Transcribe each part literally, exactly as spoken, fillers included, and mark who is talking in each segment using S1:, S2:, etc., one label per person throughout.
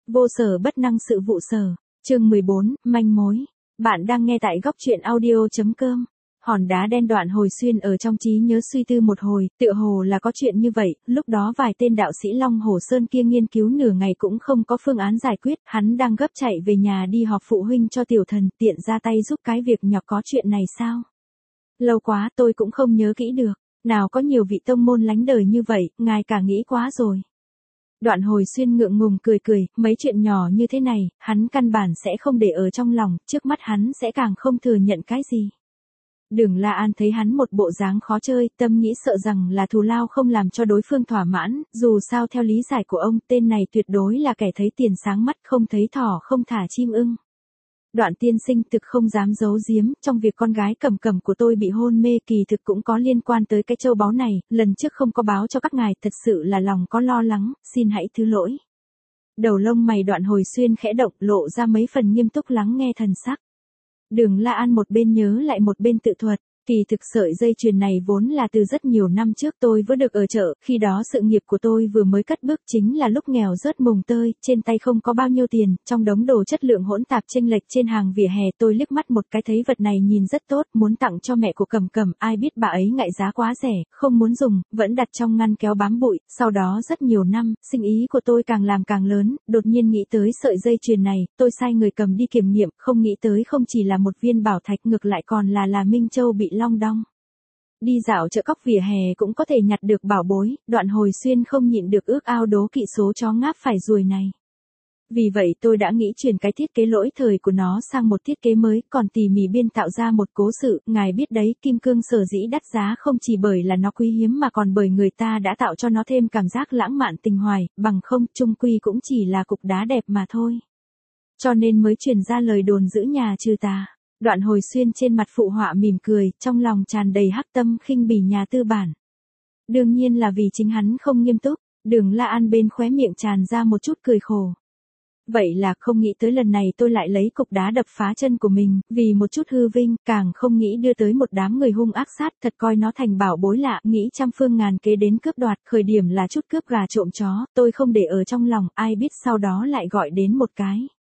S1: Vô sở bất năng sự vụ sở. Chương mười bốn, manh mối. Bạn đang nghe tại góc truyện audio chấm com. Hòn đá đen Đoạn Hồi Xuyên ở trong trí nhớ suy tư một hồi, tựa hồ là có chuyện như vậy, lúc đó vài tên đạo sĩ Long Hồ Sơn kia nghiên cứu nửa ngày cũng không có phương án giải quyết, hắn đang gấp chạy về nhà đi họp phụ huynh cho tiểu thần, tiện ra tay giúp cái việc nhỏ có chuyện này sao? Lâu quá tôi cũng không nhớ kỹ được, nào có nhiều vị tông môn lánh đời như vậy, ngài cả nghĩ quá rồi. Đoạn Hồi Xuyên ngượng ngùng cười cười, mấy chuyện nhỏ như thế này, hắn căn bản sẽ không để ở trong lòng, trước mắt hắn sẽ càng không thừa nhận cái gì. Đường La An thấy hắn một bộ dáng khó chơi, tâm nghĩ sợ rằng là thù lao không làm cho đối phương thỏa mãn, dù sao theo lý giải của ông, tên này tuyệt đối là kẻ thấy tiền sáng mắt, không thấy thỏ không thả chim ưng. Đoạn tiên sinh thực không dám giấu giếm, trong việc con gái Cẩm Cẩm của tôi bị hôn mê kỳ thực cũng có liên quan tới cái châu báu này, lần trước không có báo cho các ngài, thật sự là lòng có lo lắng, xin hãy thứ lỗi. Đầu lông mày Đoạn Hồi Xuyên khẽ động, lộ ra mấy phần nghiêm túc lắng nghe thần sắc. Đường La An một bên nhớ lại một bên tự thuật, kỳ thực sợi dây chuyền này vốn là từ rất nhiều năm trước tôi vừa được ở chợ, khi đó sự nghiệp của tôi vừa mới cất bước, chính là lúc nghèo rớt mùng tơi, trên tay không có bao nhiêu tiền, trong đống đồ chất lượng hỗn tạp chênh lệch trên hàng vỉa hè, tôi liếc mắt một cái thấy vật này nhìn rất tốt, muốn tặng cho mẹ của Cẩm Cẩm, ai biết bà ấy ngại giá quá rẻ, không muốn dùng, vẫn đặt trong ngăn kéo bám bụi, sau đó rất nhiều năm, sinh ý của tôi càng làm càng lớn, đột nhiên nghĩ tới sợi dây chuyền này, tôi sai người cầm đi kiểm nghiệm, không nghĩ tới không chỉ là một viên bảo thạch, ngược lại còn là là Minh Châu bị long đong. Đi dạo chợ cóc vỉa hè cũng có thể nhặt được bảo bối, Đoạn Hồi Xuyên không nhịn được ước ao đố kỵ số chó ngáp phải ruồi này. Vì vậy tôi đã nghĩ chuyển cái thiết kế lỗi thời của nó sang một thiết kế mới, còn tỉ mỉ biên tạo ra một cố sự, ngài biết đấy, kim cương sở dĩ đắt giá không chỉ bởi là nó quý hiếm mà còn bởi người ta đã tạo cho nó thêm cảm giác lãng mạn tình hoài, bằng không, chung quy cũng chỉ là cục đá đẹp mà thôi. Cho nên mới truyền ra lời đồn giữ nhà trừ tà. Đoạn Hồi Xuyên trên mặt phụ họa mỉm cười, trong lòng tràn đầy hắc tâm khinh bỉ nhà tư bản. Đương nhiên là vì chính hắn không nghiêm túc, Đường La An bên khóe miệng tràn ra một chút cười khổ. Vậy là không nghĩ tới lần này tôi lại lấy cục đá đập phá chân của mình, vì một chút hư vinh, càng không nghĩ đưa tới một đám người hung ác sát, thật coi nó thành bảo bối lạ, nghĩ trăm phương ngàn kế đến cướp đoạt, khởi điểm là chút cướp gà trộm chó, tôi không để ở trong lòng, ai biết sau đó lại gọi đến một cái.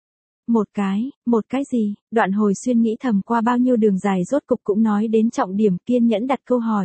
S1: Một cái, một cái gì? Đoạn Hồi Xuyên nghĩ thầm qua bao nhiêu đường dài rốt cục cũng nói đến trọng điểm, kiên nhẫn đặt câu hỏi.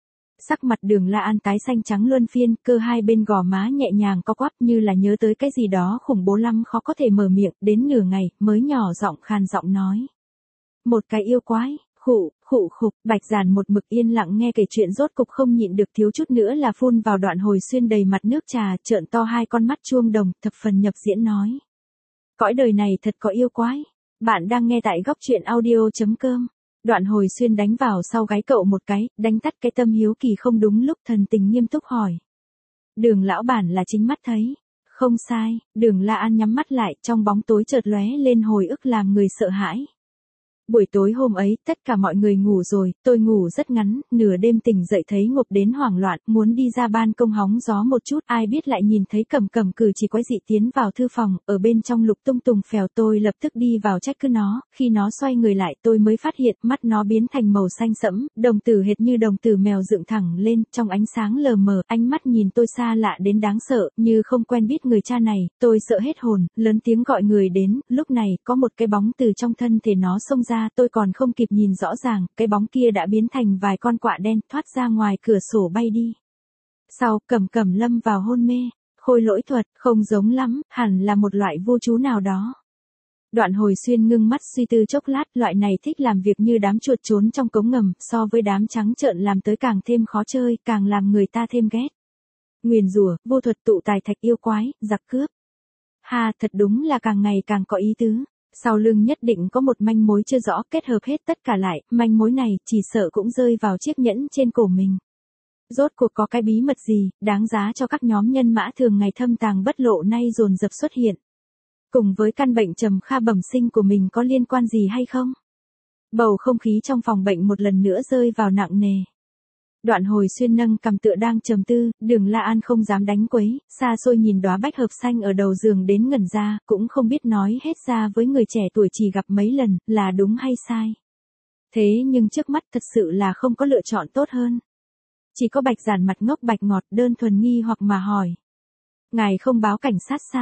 S1: Sắc mặt Đường La An tái xanh trắng luân phiên, cơ hai bên gò má nhẹ nhàng co quắp như là nhớ tới cái gì đó khủng bố lắm khó có thể mở miệng, đến nửa ngày, mới nhỏ giọng khàn giọng nói. Một cái yêu quái, khụ, khụ khục, Bạch Giản một mực yên lặng nghe kể chuyện rốt cục không nhịn được thiếu chút nữa là phun vào Đoạn Hồi Xuyên đầy mặt nước trà, trợn to hai con mắt chuông đồng, thập phần nhập diễn nói. Cõi đời này thật có yêu quái. Bạn đang nghe tại góc truyện audio chấm com. Đoạn Hồi Xuyên đánh vào sau gáy cậu một cái, đánh tắt cái tâm hiếu kỳ không đúng lúc, thần tình nghiêm túc hỏi. Đường lão bản là chính mắt thấy. Không sai, Đường La An nhắm mắt lại, trong bóng tối chợt lóe lên hồi ức làm người sợ hãi. Buổi tối hôm ấy, tất cả mọi người ngủ rồi, tôi ngủ rất ngắn, nửa đêm tỉnh dậy thấy ngộp đến hoảng loạn, muốn đi ra ban công hóng gió một chút, ai biết lại nhìn thấy Cẩm Cẩm cử chỉ quái dị tiến vào thư phòng, ở bên trong lục tung tùng phèo, tôi lập tức đi vào trách cứ nó, khi nó xoay người lại tôi mới phát hiện mắt nó biến thành màu xanh sẫm, đồng tử hệt như đồng tử mèo dựng thẳng lên, trong ánh sáng lờ mờ, ánh mắt nhìn tôi xa lạ đến đáng sợ, như không quen biết người cha này, tôi sợ hết hồn, lớn tiếng gọi người đến, lúc này, có một cái bóng từ trong thân thể nó xông ra. Tôi còn không kịp nhìn rõ ràng, cái bóng kia đã biến thành vài con quạ đen, thoát ra ngoài cửa sổ bay đi. Sau, Cẩm Cẩm lâm vào hôn mê, khôi lỗi thuật, không giống lắm, hẳn là một loại vu chú nào đó. Đoạn Hồi Xuyên ngưng mắt suy tư chốc lát, loại này thích làm việc như đám chuột trốn trong cống ngầm, so với đám trắng trợn làm tới càng thêm khó chơi, càng làm người ta thêm ghét. Nguyền rủa, vô thuật, tụ tài thạch, yêu quái, giặc cướp. Ha, thật đúng là càng ngày càng có ý tứ. Sau lưng nhất định có một manh mối chưa rõ, kết hợp hết tất cả lại, manh mối này chỉ sợ cũng rơi vào chiếc nhẫn trên cổ mình. Rốt cuộc có cái bí mật gì, đáng giá cho các nhóm nhân mã thường ngày thâm tàng bất lộ nay dồn dập xuất hiện. Cùng với căn bệnh trầm kha bẩm sinh của mình có liên quan gì hay không? Bầu không khí trong phòng bệnh một lần nữa rơi vào nặng nề. Đoạn Hồi Xuyên nâng cằm tựa đang trầm tư, Đường La An không dám đánh quấy, xa xôi nhìn đóa bách hợp xanh ở đầu giường đến ngẩn ra, cũng không biết nói hết ra với người trẻ tuổi chỉ gặp mấy lần, là đúng hay sai. Thế nhưng trước mắt thật sự là không có lựa chọn tốt hơn. Chỉ có Bạch Giản mặt ngốc bạch ngọt đơn thuần nghi hoặc mà hỏi. Ngài không báo cảnh sát sao?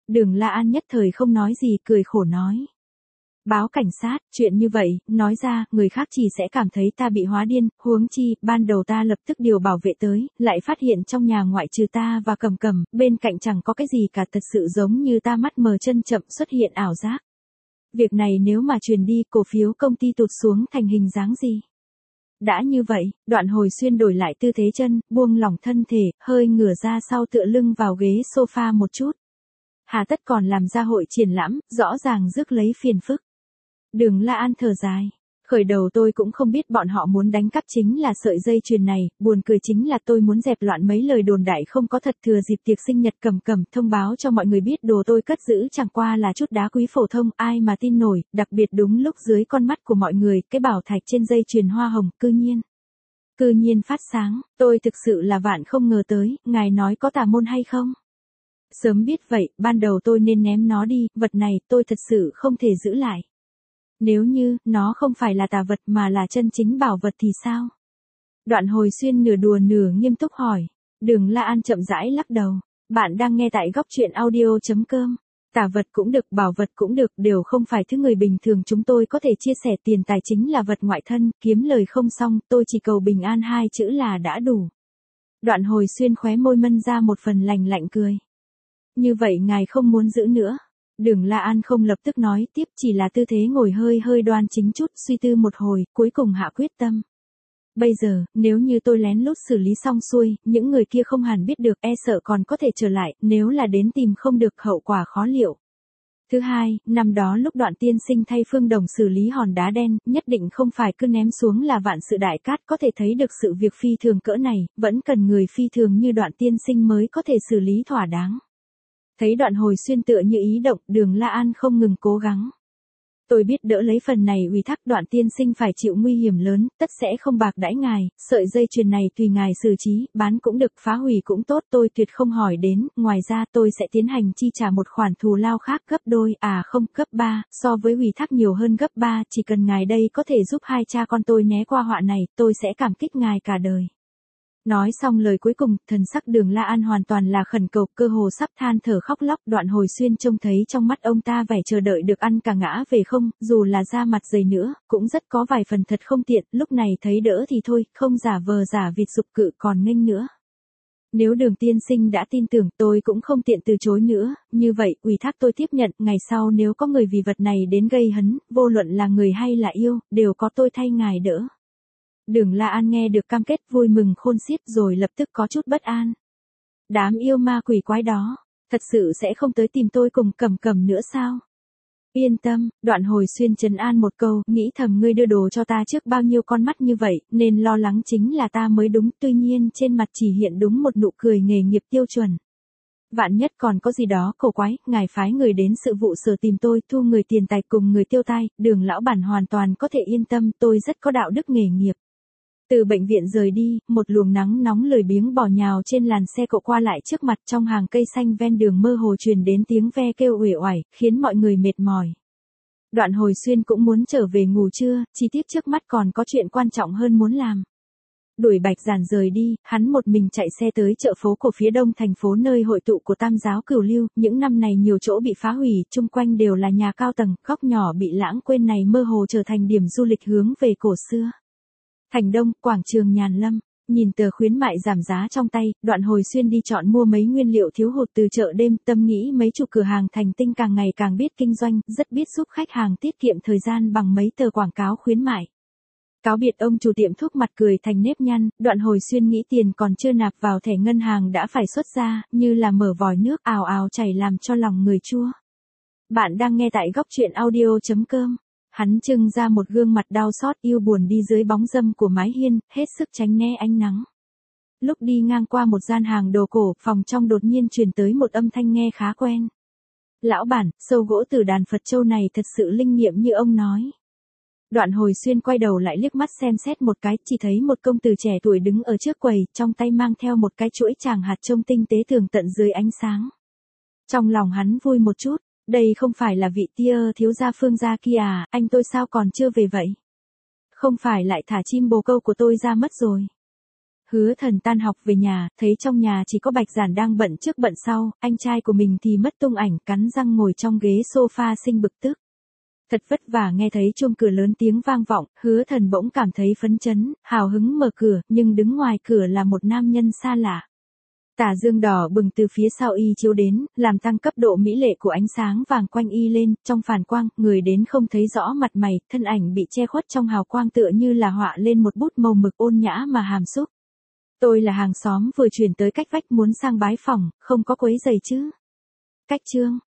S1: Đường La An nhất thời không nói gì, cười khổ nói. Báo cảnh sát, chuyện như vậy, nói ra, người khác chỉ sẽ cảm thấy ta bị hóa điên, huống chi, ban đầu ta lập tức điều bảo vệ tới, lại phát hiện trong nhà ngoại trừ ta và Cầm Cầm, bên cạnh chẳng có cái gì cả, thật sự giống như ta mắt mờ chân chậm xuất hiện ảo giác. Việc này nếu mà truyền đi, cổ phiếu công ty tụt xuống thành hình dáng gì? Đã như vậy, Đoạn Hồi Xuyên đổi lại tư thế chân, buông lỏng thân thể, hơi ngửa ra sau tựa lưng vào ghế sofa một chút. Hà tất còn làm ra hội triển lãm, rõ ràng rước lấy phiền phức. Đường La An thở dài. Khởi đầu tôi cũng không biết bọn họ muốn đánh cắp chính là sợi dây chuyền này, buồn cười chính là tôi muốn dẹp loạn mấy lời đồn đại không có thật thừa dịp tiệc sinh nhật Cầm Cầm, thông báo cho mọi người biết đồ tôi cất giữ chẳng qua là chút đá quý phổ thông, ai mà tin nổi, đặc biệt đúng lúc dưới con mắt của mọi người, cái bảo thạch trên dây chuyền hoa hồng, cư nhiên. Cư nhiên phát sáng, tôi thực sự là vạn không ngờ tới, ngài nói có tà môn hay không? Sớm biết vậy, ban đầu tôi nên ném nó đi, vật này tôi thật sự không thể giữ lại. Nếu như, nó không phải là tà vật mà là chân chính bảo vật thì sao? Đoạn Hồi Xuyên nửa đùa nửa nghiêm túc hỏi. Đường La An chậm rãi lắc đầu. Bạn đang nghe tại góc truyện audio chấm com. Tà vật cũng được, bảo vật cũng được, đều không phải thứ người bình thường chúng tôi có thể chia sẻ, tiền tài chính là vật ngoại thân, kiếm lời không xong, tôi chỉ cầu bình an hai chữ là đã đủ. Đoạn Hồi Xuyên khóe môi mân ra một phần lành lạnh cười. Như vậy ngài không muốn giữ nữa. Đường La An không lập tức nói tiếp, chỉ là tư thế ngồi hơi hơi đoan chính chút, suy tư một hồi, cuối cùng hạ quyết tâm. Bây giờ, nếu như tôi lén lút xử lý xong xuôi, những người kia không hẳn biết được, e sợ còn có thể trở lại, nếu là đến tìm không được, hậu quả khó liệu. Thứ hai, năm đó lúc Đoạn tiên sinh thay Phương Đồng xử lý hòn đá đen, nhất định không phải cứ ném xuống là vạn sự đại cát, có thể thấy được sự việc phi thường cỡ này, vẫn cần người phi thường như Đoạn tiên sinh mới có thể xử lý thỏa đáng. Thấy Đoạn Hồi Xuyên tựa như ý động, Đường La An không ngừng cố gắng. Tôi biết đỡ lấy phần này ủy thác, Đoạn tiên sinh phải chịu nguy hiểm lớn, tất sẽ không bạc đãi ngài, sợi dây chuyền này tùy ngài xử trí, bán cũng được, phá hủy cũng tốt, tôi tuyệt không hỏi đến, ngoài ra tôi sẽ tiến hành chi trả một khoản thù lao khác gấp đôi, à không, gấp ba, so với ủy thác nhiều hơn gấp ba, chỉ cần ngài đây có thể giúp hai cha con tôi né qua họa này, tôi sẽ cảm kích ngài cả đời. Nói xong lời cuối cùng, thần sắc Đường La An hoàn toàn là khẩn cầu, cơ hồ sắp than thở khóc lóc. Đoạn Hồi Xuyên trông thấy trong mắt ông ta vẻ chờ đợi được ăn cả ngã về không, dù là da mặt dày nữa, cũng rất có vài phần thật không tiện, lúc này thấy đỡ thì thôi, không giả vờ giả vịt dục cự còn nghênh nữa. Nếu Đường tiên sinh đã tin tưởng, tôi cũng không tiện từ chối nữa, như vậy, ủy thác tôi tiếp nhận, ngày sau nếu có người vì vật này đến gây hấn, vô luận là người hay là yêu, đều có tôi thay ngài đỡ. Đường La An nghe được cam kết vui mừng khôn xiết rồi lập tức có chút bất an. Đám yêu ma quỷ quái đó, thật sự sẽ không tới tìm tôi cùng Cầm Cầm nữa sao? Yên tâm, Đoạn Hồi Xuyên trấn an một câu, nghĩ thầm ngươi đưa đồ cho ta trước bao nhiêu con mắt như vậy, nên lo lắng chính là ta mới đúng, tuy nhiên trên mặt chỉ hiện đúng một nụ cười nghề nghiệp tiêu chuẩn. Vạn nhất còn có gì đó cổ quái, ngài phái người đến sự vụ sở tìm tôi, thu người tiền tài cùng người tiêu tai, Đường lão bản hoàn toàn có thể yên tâm, tôi rất có đạo đức nghề nghiệp. Từ bệnh viện rời đi, một luồng nắng nóng lười biếng bò nhào trên làn xe cộ qua lại trước mặt, trong hàng cây xanh ven đường mơ hồ truyền đến tiếng ve kêu uể oải, khiến mọi người mệt mỏi. Đoạn Hồi Xuyên cũng muốn trở về ngủ trưa, chi tiết trước mắt còn có chuyện quan trọng hơn muốn làm. Đuổi Bạch Giản rời đi, hắn một mình chạy xe tới chợ phố cổ phía đông thành phố nơi hội tụ của Tam giáo Cửu Lưu, những năm này nhiều chỗ bị phá hủy, chung quanh đều là nhà cao tầng, góc nhỏ bị lãng quên này mơ hồ trở thành điểm du lịch hướng về cổ xưa. Thành Đông, quảng trường Nhàn Lâm, nhìn tờ khuyến mại giảm giá trong tay, Đoạn Hồi Xuyên đi chọn mua mấy nguyên liệu thiếu hụt từ chợ đêm, tâm nghĩ mấy chục cửa hàng thành tinh càng ngày càng biết kinh doanh, rất biết giúp khách hàng tiết kiệm thời gian bằng mấy tờ quảng cáo khuyến mại. Cáo biệt ông chủ tiệm thuốc mặt cười thành nếp nhăn, Đoạn Hồi Xuyên nghĩ tiền còn chưa nạp vào thẻ ngân hàng đã phải xuất ra, như là mở vòi nước ào ào chảy làm cho lòng người chua. Bạn đang nghe tại góc truyện audio chấm com. Hắn trưng ra một gương mặt đau xót yêu buồn đi dưới bóng râm của mái hiên, hết sức tránh né ánh nắng. Lúc đi ngang qua một gian hàng đồ cổ, phòng trong đột nhiên truyền tới một âm thanh nghe khá quen. Lão bản, sâu gỗ từ đàn Phật Châu này thật sự linh nghiệm như ông nói. Đoạn Hồi Xuyên quay đầu lại liếc mắt xem xét một cái, chỉ thấy một công tử trẻ tuổi đứng ở trước quầy, trong tay mang theo một cái chuỗi tràng hạt trông tinh tế thường tận dưới ánh sáng. Trong lòng hắn vui một chút. Đây không phải là vị tia thiếu gia Phương gia kia à, anh tôi sao còn chưa về vậy? Không phải lại thả chim bồ câu của tôi ra mất rồi? Hứa Thần tan học về nhà, thấy trong nhà chỉ có Bạch Giản đang bận trước bận sau, anh trai của mình thì mất tung ảnh, cắn răng ngồi trong ghế sofa sinh bực tức. Thật vất vả nghe thấy chuông cửa lớn tiếng vang vọng, Hứa Thần bỗng cảm thấy phấn chấn, hào hứng mở cửa, nhưng đứng ngoài cửa là một nam nhân xa lạ. Tà dương đỏ bừng từ phía sau y chiếu đến, làm tăng cấp độ mỹ lệ của ánh sáng vàng quanh y lên, trong phản quang, người đến không thấy rõ mặt mày, thân ảnh bị che khuất trong hào quang tựa như là họa lên một bút màu mực ôn nhã mà hàm xúc. Tôi là hàng xóm vừa chuyển tới cách vách muốn sang bái phỏng, không có quấy giày chứ. Cách chương.